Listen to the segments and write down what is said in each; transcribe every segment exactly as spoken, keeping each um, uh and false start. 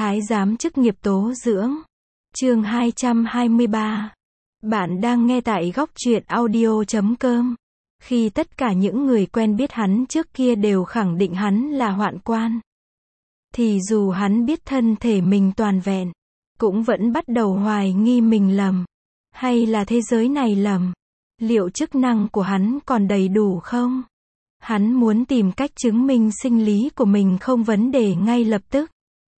Thái giám chức nghiệp tố dưỡng. Chương hai trăm hai mươi ba. Bạn đang nghe tại góc truyện audio chấm com. Khi tất cả những người quen biết hắn trước kia đều khẳng định hắn là hoạn quan, thì dù hắn biết thân thể mình toàn vẹn, cũng vẫn bắt đầu hoài nghi mình lầm. Hay là thế giới này lầm? Liệu chức năng của hắn còn đầy đủ không? Hắn muốn tìm cách chứng minh sinh lý của mình không vấn đề ngay lập tức.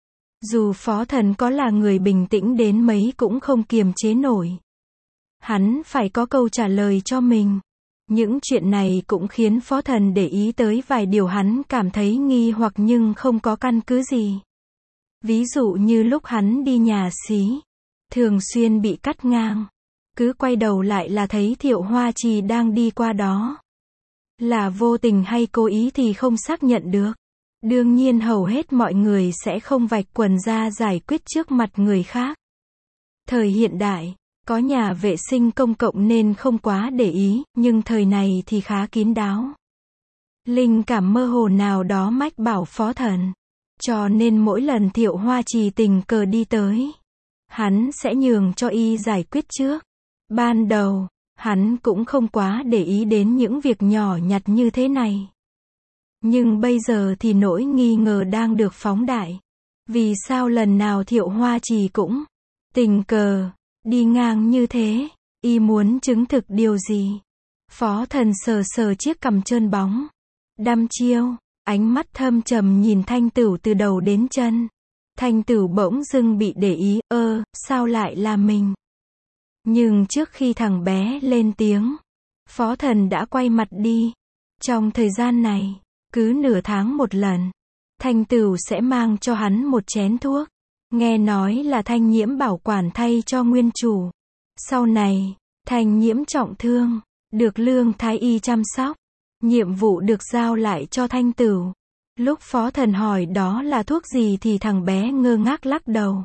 Dù Phó Thần có là người bình tĩnh đến mấy cũng không kiềm chế nổi. Hắn phải có câu trả lời cho mình. Những chuyện này cũng khiến Phó Thần để ý tới vài điều hắn cảm thấy nghi hoặc nhưng không có căn cứ gì. Ví dụ như lúc hắn đi nhà xí, thường xuyên bị cắt ngang. Cứ quay đầu lại là thấy Thiệu Hoa Trì đang đi qua đó. Là vô tình hay cố ý thì không xác nhận được. Đương nhiên hầu hết mọi người sẽ không vạch quần ra giải quyết trước mặt người khác. Thời hiện đại, có nhà vệ sinh công cộng nên không quá để ý, nhưng thời này thì khá kín đáo. Linh cảm mơ hồ nào đó mách bảo Phó Thần. Cho nên mỗi lần Thiệu Hoa Trì tình cờ đi tới, hắn sẽ nhường cho y giải quyết trước. Ban đầu, hắn cũng không quá để ý đến những việc nhỏ nhặt như thế này. Nhưng bây giờ thì nỗi nghi ngờ đang được phóng đại. Vì sao lần nào Thiệu Hoa Trì cũng tình cờ đi ngang như thế? Y muốn chứng thực điều gì? Phó Thần sờ sờ chiếc cằm trơn bóng, đăm chiêu, ánh mắt thâm trầm nhìn Thanh Tửu từ đầu đến chân. Thanh Tửu bỗng dưng bị để ý, ơ, sao lại là mình? Nhưng trước khi thằng bé lên tiếng, Phó Thần đã quay mặt đi. Trong thời gian này, cứ nửa tháng một lần, Thanh Tửu sẽ mang cho hắn một chén thuốc. Nghe nói là Thanh Nhiễm bảo quản thay cho nguyên chủ. Sau này, Thanh Nhiễm trọng thương, được Lương Thái Y chăm sóc. Nhiệm vụ được giao lại cho Thanh Tửu. Lúc Phó Thần hỏi đó là thuốc gì thì thằng bé ngơ ngác lắc đầu.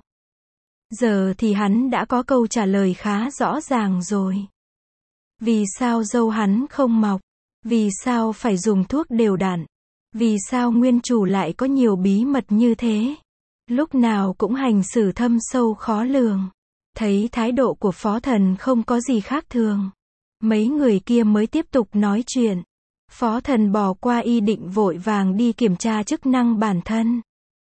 Giờ thì hắn đã có câu trả lời khá rõ ràng rồi. Vì sao râu hắn không mọc? Vì sao phải dùng thuốc đều đặn? Vì sao nguyên chủ lại có nhiều bí mật như thế? Lúc nào cũng hành xử thâm sâu khó lường. Thấy thái độ của Phó Thần không có gì khác thường, mấy người kia mới tiếp tục nói chuyện. Phó Thần bỏ qua ý định vội vàng đi kiểm tra chức năng bản thân.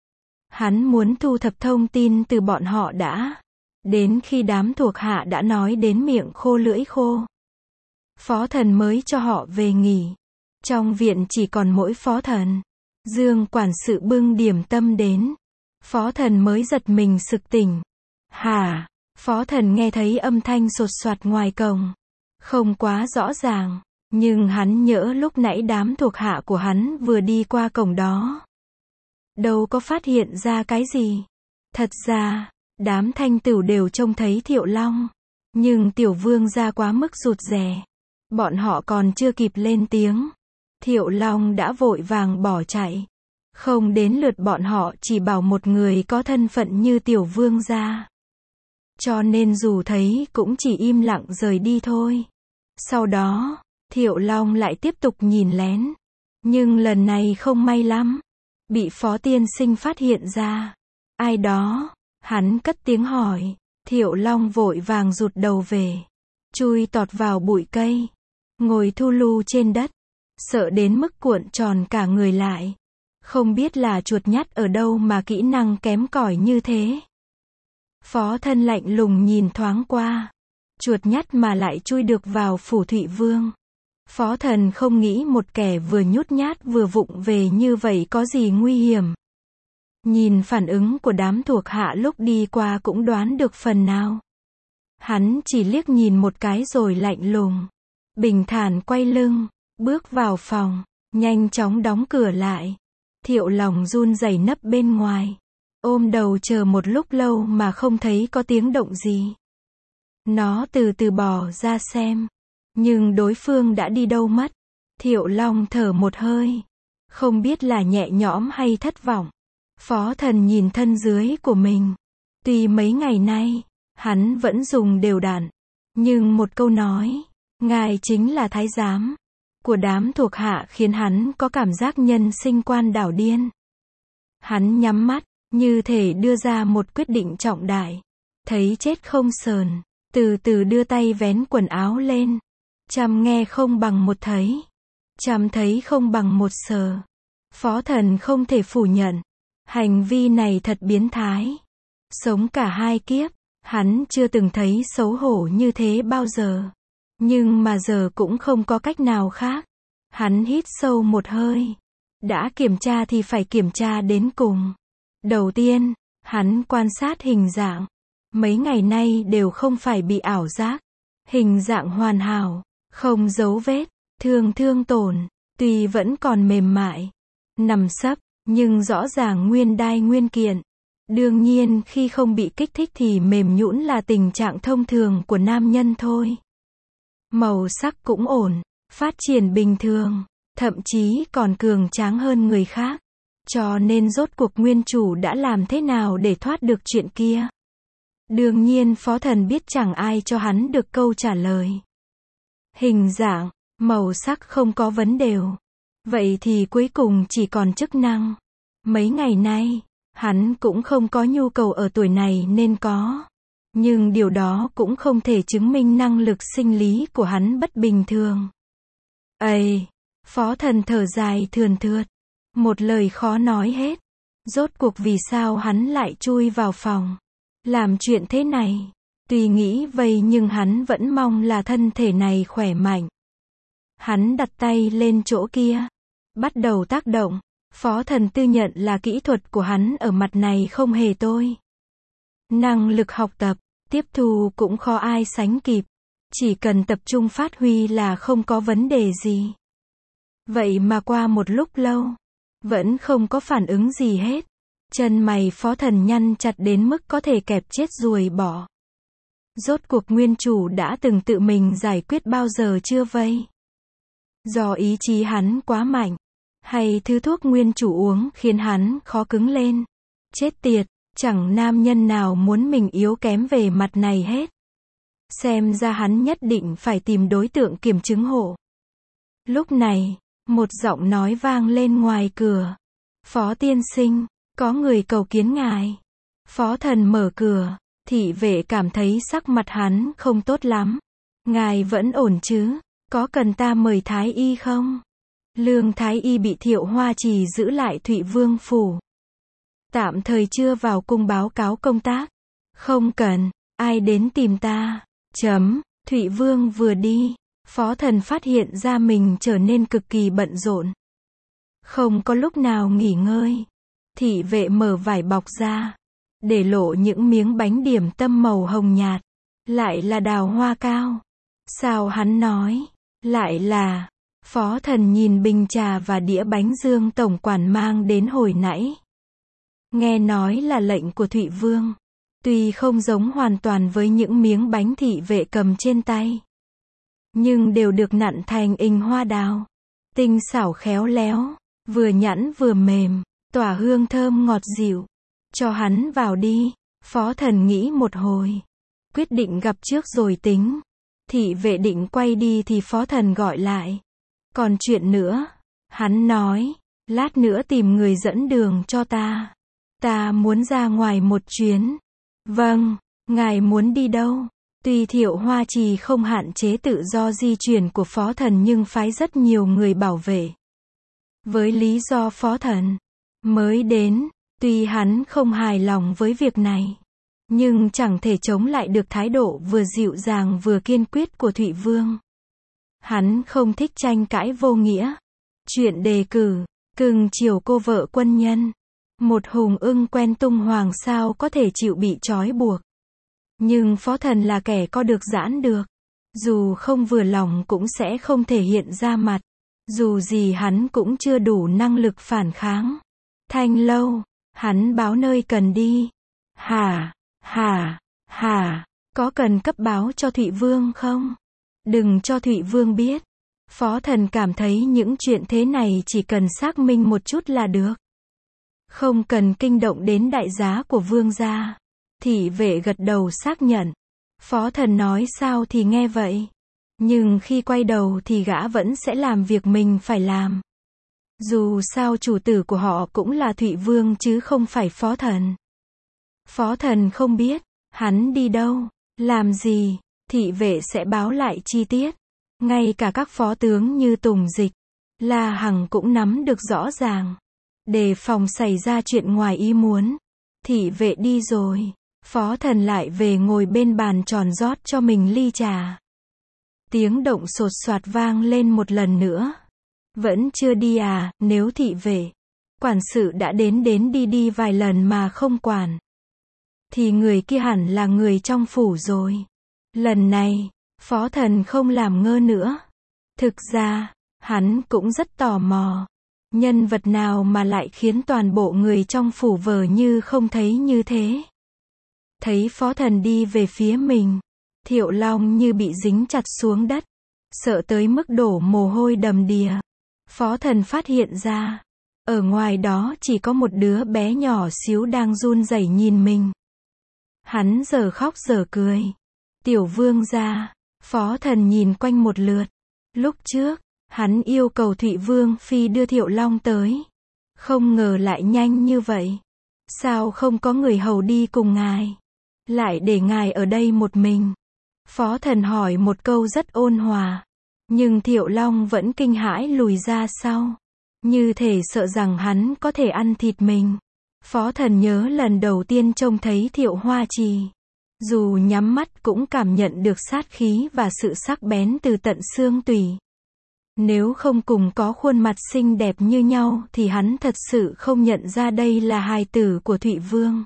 Hắn muốn thu thập thông tin từ bọn họ đã. Đến khi đám thuộc hạ đã nói đến miệng khô lưỡi khô, Phó Thần mới cho họ về nghỉ. Trong viện chỉ còn mỗi Phó Thần. Dương quản sự bưng điểm tâm đến. Phó Thần mới giật mình sực tỉnh. Hả? Phó Thần nghe thấy âm thanh sột soạt ngoài cổng. Không quá rõ ràng, nhưng hắn nhớ lúc nãy đám thuộc hạ của hắn vừa đi qua cổng đó. Đâu có phát hiện ra cái gì. Thật ra, đám Thanh Tửu đều trông thấy Thiệu Long. Nhưng Tiểu Vương gia quá mức rụt rè. Bọn họ còn chưa kịp lên tiếng, Thiệu Long đã vội vàng bỏ chạy. Không đến lượt bọn họ chỉ bảo một người có thân phận như Tiểu Vương gia. Cho nên dù thấy cũng chỉ im lặng rời đi thôi. Sau đó, Thiệu Long lại tiếp tục nhìn lén. Nhưng lần này không may lắm. Bị Phó Tiên Sinh phát hiện ra. Ai đó? Hắn cất tiếng hỏi. Thiệu Long vội vàng rụt đầu về. Chui tọt vào bụi cây. Ngồi thu lu trên đất. Sợ đến mức cuộn tròn cả người lại. Không biết là chuột nhắt ở đâu mà kỹ năng kém cỏi như thế. Phó Thân lạnh lùng nhìn thoáng qua. Chuột nhắt mà lại chui được vào phủ Thụy Vương. Phó Thần không nghĩ một kẻ vừa nhút nhát vừa vụng về như vậy có gì nguy hiểm. Nhìn phản ứng của đám thuộc hạ lúc đi qua cũng đoán được phần nào. Hắn chỉ liếc nhìn một cái rồi lạnh lùng, bình thản quay lưng, bước vào phòng, nhanh chóng đóng cửa lại. Thiệu Long run rẩy nấp bên ngoài, ôm đầu chờ một lúc lâu mà không thấy có tiếng động gì. Nó từ từ bò ra xem, nhưng đối phương đã đi đâu mất. Thiệu Long thở một hơi, không biết là nhẹ nhõm hay thất vọng. Phó Thần nhìn thân dưới của mình. Tuy mấy ngày nay, hắn vẫn dùng đều đặn, nhưng một câu nói, ngài chính là thái giám, của đám thuộc hạ khiến hắn có cảm giác nhân sinh quan đảo điên. Hắn nhắm mắt, như thể đưa ra một quyết định trọng đại. Thấy chết không sờn, từ từ đưa tay vén quần áo lên. Trăm nghe không bằng một thấy. Trăm thấy không bằng một sờ. Phó Thần không thể phủ nhận. Hành vi này thật biến thái. Sống cả hai kiếp, hắn chưa từng thấy xấu hổ như thế bao giờ. Nhưng mà giờ cũng không có cách nào khác. Hắn hít sâu một hơi. Đã kiểm tra thì phải kiểm tra đến cùng. Đầu tiên, hắn quan sát hình dạng. Mấy ngày nay đều không phải bị ảo giác. Hình dạng hoàn hảo, không dấu vết, thương thương tổn, tuy vẫn còn mềm mại, nằm sấp, nhưng rõ ràng nguyên đai nguyên kiện. Đương nhiên khi không bị kích thích thì mềm nhũn là tình trạng thông thường của nam nhân thôi. Màu sắc cũng ổn, phát triển bình thường, thậm chí còn cường tráng hơn người khác. Cho nên rốt cuộc nguyên chủ đã làm thế nào để thoát được chuyện kia? Đương nhiên Phó Thần biết chẳng ai cho hắn được câu trả lời. Hình dạng, màu sắc không có vấn đề. Vậy thì cuối cùng chỉ còn chức năng. Mấy ngày nay, hắn cũng không có nhu cầu ở tuổi này nên có. Nhưng điều đó cũng không thể chứng minh năng lực sinh lý của hắn bất bình thường. Ây! Phó Thần thở dài thườn thượt. Một lời khó nói hết. Rốt cuộc vì sao hắn lại chui vào phòng. Làm chuyện thế này. Tuy nghĩ vậy nhưng hắn vẫn mong là thân thể này khỏe mạnh. Hắn đặt tay lên chỗ kia. Bắt đầu tác động. Phó Thần tự nhận là kỹ thuật của hắn ở mặt này không hề tồi. Năng lực học tập, tiếp thu cũng khó ai sánh kịp. Chỉ cần tập trung phát huy là không có vấn đề gì. Vậy mà qua một lúc lâu, vẫn không có phản ứng gì hết. Chân mày Phó Thần nhăn chặt đến mức có thể kẹp chết ruồi bỏ. Rốt cuộc nguyên chủ đã từng tự mình giải quyết bao giờ chưa vây? Do ý chí hắn quá mạnh, hay thứ thuốc nguyên chủ uống khiến hắn khó cứng lên? Chết tiệt, chẳng nam nhân nào muốn mình yếu kém về mặt này hết. Xem ra hắn nhất định phải tìm đối tượng kiểm chứng hộ. Lúc này, một giọng nói vang lên ngoài cửa. Phó tiên sinh, có người cầu kiến ngài. Phó Thần mở cửa, thị vệ cảm thấy sắc mặt hắn không tốt lắm. Ngài vẫn ổn chứ? Có cần ta mời Thái Y không? Lương Thái Y bị Thiệu Hoa Trì giữ lại Thụy Vương phủ. Tạm thời chưa vào cung báo cáo công tác. Không cần, ai đến tìm ta? Chấm, Thụy Vương vừa đi. Phó Thần phát hiện ra mình trở nên cực kỳ bận rộn. Không có lúc nào nghỉ ngơi. Thị vệ mở vải bọc ra. Để lộ những miếng bánh điểm tâm màu hồng nhạt. Lại là đào hoa cao. Sao hắn nói? Lại là... Phó Thần nhìn bình trà và đĩa bánh Dương tổng quản mang đến hồi nãy. Nghe nói là lệnh của Thụy Vương. Tuy không giống hoàn toàn với những miếng bánh thị vệ cầm trên tay. Nhưng đều được nặn thành hình hoa đào. Tinh xảo khéo léo. Vừa nhẵn vừa mềm. Tỏa hương thơm ngọt dịu. Cho hắn vào đi. Phó Thần nghĩ một hồi. Quyết định gặp trước rồi tính. Thị vệ định quay đi thì Phó Thần gọi lại. Còn chuyện nữa. Hắn nói. Lát nữa tìm người dẫn đường cho ta. Ta muốn ra ngoài một chuyến. Vâng. Ngài muốn đi đâu? Tuy Thiệu Hoa Trì không hạn chế tự do di chuyển của Phó Thần nhưng phái rất nhiều người bảo vệ. Với lý do Phó Thần mới đến, tuy hắn không hài lòng với việc này, nhưng chẳng thể chống lại được thái độ vừa dịu dàng vừa kiên quyết của Thụy Vương. Hắn không thích tranh cãi vô nghĩa. Chuyện đề cử, cưng chiều cô vợ quân nhân. Một hùng ưng quen tung hoàng sao có thể chịu bị trói buộc. Nhưng Phó Thần là kẻ co được giãn được. Dù không vừa lòng cũng sẽ không thể hiện ra mặt. Dù gì hắn cũng chưa đủ năng lực phản kháng. Thanh Lâu, hắn báo nơi cần đi. Hả, hả, hả, có cần cấp báo cho Thụy Vương không? Đừng cho Thụy Vương biết. Phó Thần cảm thấy những chuyện thế này chỉ cần xác minh một chút là được. Không cần kinh động đến đại giá của vương gia. Thị vệ gật đầu xác nhận. Phó Thần nói sao thì nghe vậy. Nhưng khi quay đầu thì gã vẫn sẽ làm việc mình phải làm. Dù sao chủ tử của họ cũng là Thụy Vương chứ không phải Phó Thần. Phó Thần không biết, hắn đi đâu, làm gì, thị vệ sẽ báo lại chi tiết. Ngay cả các phó tướng như Tùng Dịch, La Hằng cũng nắm được rõ ràng. Đề phòng xảy ra chuyện ngoài ý muốn. Thị vệ đi rồi, Phó Thần lại về ngồi bên bàn tròn rót cho mình ly trà. Tiếng động sột soạt vang lên một lần nữa. Vẫn chưa đi à, nếu thị vệ, quản sự đã đến đến đi đi vài lần mà không quản, thì người kia hẳn là người trong phủ rồi. Lần này, Phó Thần không làm ngơ nữa. Thực ra, hắn cũng rất tò mò. Nhân vật nào mà lại khiến toàn bộ người trong phủ vờ như không thấy như thế. Thấy Phó Thần đi về phía mình, Thiệu Long như bị dính chặt xuống đất, sợ tới mức đổ mồ hôi đầm đìa. Phó Thần phát hiện ra, ở ngoài đó chỉ có một đứa bé nhỏ xíu đang run rẩy nhìn mình. Hắn giờ khóc giờ cười. Tiểu vương gia. Phó Thần nhìn quanh một lượt. Lúc trước, hắn yêu cầu Thụy Vương Phi đưa Thiệu Long tới. Không ngờ lại nhanh như vậy. Sao không có người hầu đi cùng ngài? Lại để ngài ở đây một mình. Phó Thần hỏi một câu rất ôn hòa. Nhưng Thiệu Long vẫn kinh hãi lùi ra sau. Như thể sợ rằng hắn có thể ăn thịt mình. Phó Thần nhớ lần đầu tiên trông thấy Thiệu Hoa Trì. Dù nhắm mắt cũng cảm nhận được sát khí và sự sắc bén từ tận xương tủy. Nếu không cùng có khuôn mặt xinh đẹp như nhau thì hắn thật sự không nhận ra đây là hài tử của Thụy Vương.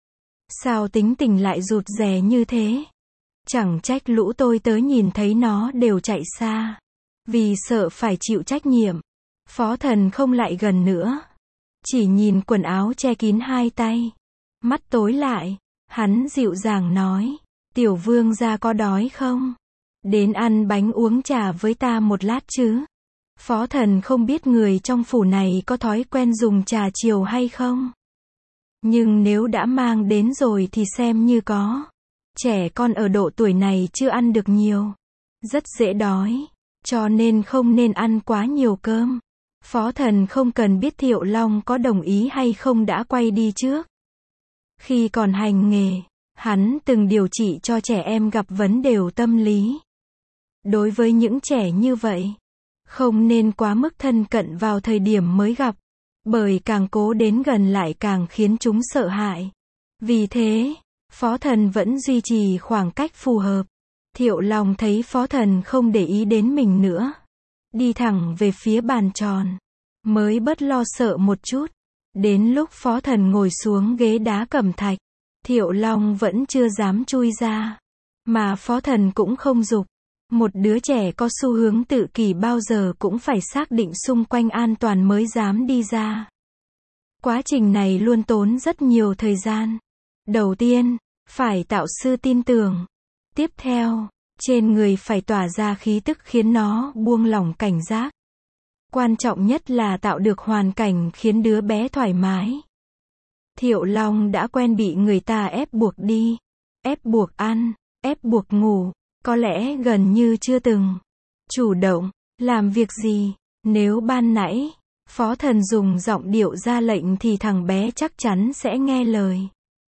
Sao tính tình lại rụt rè như thế? Chẳng trách lũ tôi tới nhìn thấy nó đều chạy xa. Vì sợ phải chịu trách nhiệm. Phó Thần không lại gần nữa. Chỉ nhìn quần áo che kín hai tay. Mắt tối lại. Hắn dịu dàng nói. Tiểu vương gia có đói không? Đến ăn bánh uống trà với ta một lát chứ? Phó Thần không biết người trong phủ này có thói quen dùng trà chiều hay không. Nhưng nếu đã mang đến rồi thì xem như có. Trẻ con ở độ tuổi này chưa ăn được nhiều. Rất dễ đói. Cho nên không nên ăn quá nhiều cơm. Phó Thần không cần biết Thiệu Long có đồng ý hay không đã quay đi trước. Khi còn hành nghề, hắn từng điều trị cho trẻ em gặp vấn đề tâm lý. Đối với những trẻ như vậy, không nên quá mức thân cận vào thời điểm mới gặp, bởi càng cố đến gần lại càng khiến chúng sợ hãi. Vì thế, Phó Thần vẫn duy trì khoảng cách phù hợp. Thiệu Long thấy Phó Thần không để ý đến mình nữa, đi thẳng về phía bàn tròn, mới bớt lo sợ một chút. Đến lúc Phó Thần ngồi xuống ghế đá cẩm thạch, Thiệu Long vẫn chưa dám chui ra, mà Phó Thần cũng không giục. Một đứa trẻ có xu hướng tự kỷ bao giờ cũng phải xác định xung quanh an toàn mới dám đi ra. Quá trình này luôn tốn rất nhiều thời gian. Đầu tiên, phải tạo sự tin tưởng. Tiếp theo, trên người phải tỏa ra khí tức khiến nó buông lỏng cảnh giác. Quan trọng nhất là tạo được hoàn cảnh khiến đứa bé thoải mái. Thiệu Long đã quen bị người ta ép buộc đi, ép buộc ăn, ép buộc ngủ, có lẽ gần như chưa từng chủ động làm việc gì. Nếu ban nãy Phó Thần dùng giọng điệu ra lệnh thì thằng bé chắc chắn sẽ nghe lời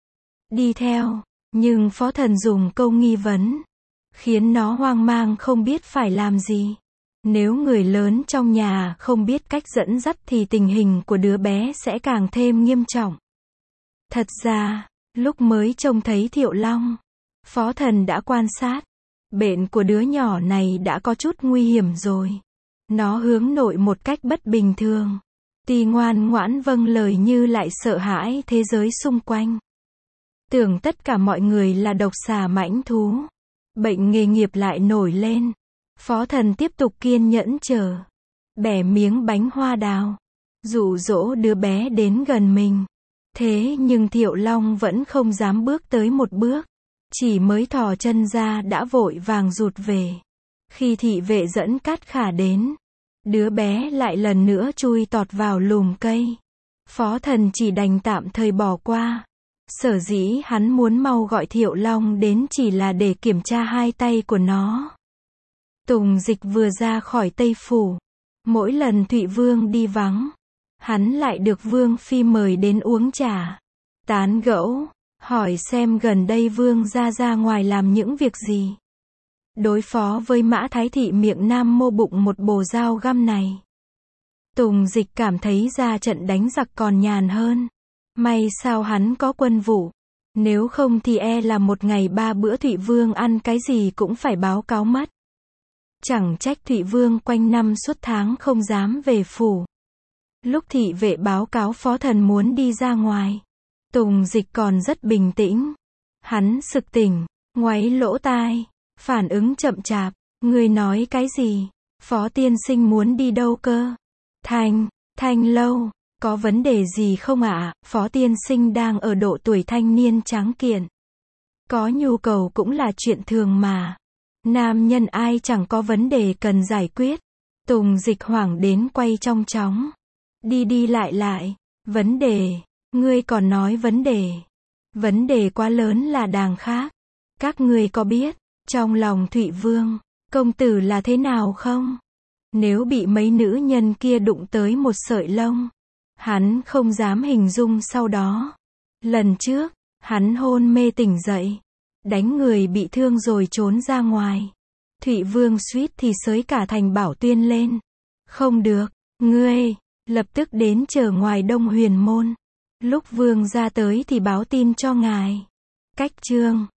đi theo, nhưng Phó Thần dùng câu nghi vấn, khiến nó hoang mang không biết phải làm gì. Nếu người lớn trong nhà không biết cách dẫn dắt thì tình hình của đứa bé sẽ càng thêm nghiêm trọng. Thật ra, lúc mới trông thấy Thiệu Long, Phó Thần đã quan sát, bệnh của đứa nhỏ này đã có chút nguy hiểm rồi. Nó hướng nội một cách bất bình thường. Tuy ngoan ngoãn vâng lời như lại sợ hãi thế giới xung quanh. Tưởng tất cả mọi người là độc xà mãnh thú. Bệnh nghề nghiệp lại nổi lên. Phó Thần tiếp tục kiên nhẫn chờ. Bẻ miếng bánh hoa đào. Dụ dỗ đứa bé đến gần mình. Thế nhưng Thiệu Long vẫn không dám bước tới một bước. Chỉ mới thò chân ra đã vội vàng rụt về. Khi thị vệ dẫn Cát Khả đến, đứa bé lại lần nữa chui tọt vào lùm cây. Phó Thần chỉ đành tạm thời bỏ qua. Sở dĩ hắn muốn mau gọi Thiệu Long đến chỉ là để kiểm tra hai tay của nó. Tùng Dịch vừa ra khỏi Tây Phủ. Mỗi lần Thụy Vương đi vắng, hắn lại được Vương Phi mời đến uống trà, tán gẫu, hỏi xem gần đây Vương gia ra ngoài làm những việc gì. Đối phó với Mã Thái Thị miệng nam mô bụng một bồ dao găm này. Tùng Dịch cảm thấy ra trận đánh giặc còn nhàn hơn. May sao hắn có quân vụ. Nếu không thì e là một ngày ba bữa Thụy Vương ăn cái gì cũng phải báo cáo mất. Chẳng trách Thụy Vương quanh năm suốt tháng không dám về phủ. Lúc thị vệ báo cáo phó thần muốn đi ra ngoài, Tùng Dịch còn rất bình tĩnh. Hắn sực tỉnh, ngoáy lỗ tai, phản ứng chậm chạp. Người nói cái gì? Phó tiên sinh muốn đi đâu cơ? Thanh, Thanh lâu, có vấn đề gì không ạ? Phó tiên sinh đang ở độ tuổi thanh niên tráng kiện. Có nhu cầu cũng là chuyện thường mà. Nam nhân ai chẳng có vấn đề cần giải quyết. Tùng Dịch hoảng đến quay trong chóng. Đi đi lại lại. Vấn đề. Ngươi còn nói vấn đề. Vấn đề quá lớn là đàng khác. Các ngươi có biết, trong lòng Thụy Vương, công tử là thế nào không? Nếu bị mấy nữ nhân kia đụng tới một sợi lông, hắn không dám hình dung sau đó. Lần trước, hắn hôn mê tỉnh dậy, đánh người bị thương rồi trốn ra ngoài. Thụy Vương suýt thì xới cả thành Bảo Tuyên lên. Không được, ngươi, lập tức đến chờ ngoài Đông Huyền môn. Lúc Vương ra tới thì báo tin cho ngài. Cách chương